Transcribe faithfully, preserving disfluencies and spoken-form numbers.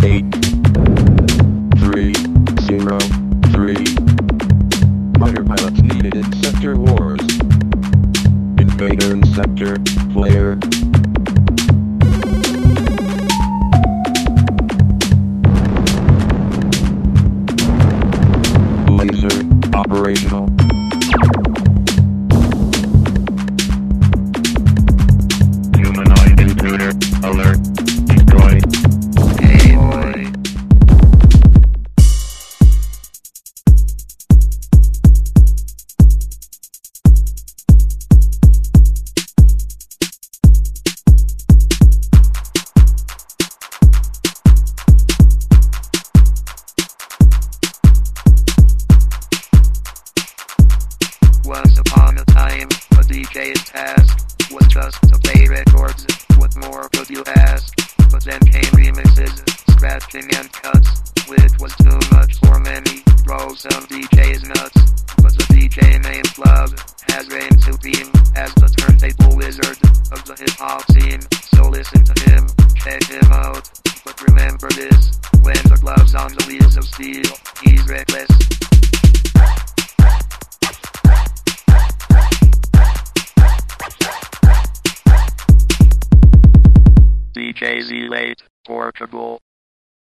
eight, three, zero, three. Fighter pilots needed in Sector Wars. Invader in Sector, player. Laser, operational. Humanoid intruder, alert, destroyed. Hey boy. Once upon a time, a D J's task was just to play records. What more could you ask? But then came remixes, scratching and cuts, which was too much for many. Drove some D Js nuts, but the D J named Love has reigned supreme as the turntable wizard of the hip hop scene. So listen to him, check him out. But remember this: when the glove's on the wheels of steel, he's reckless. D J Z eight, Portugal.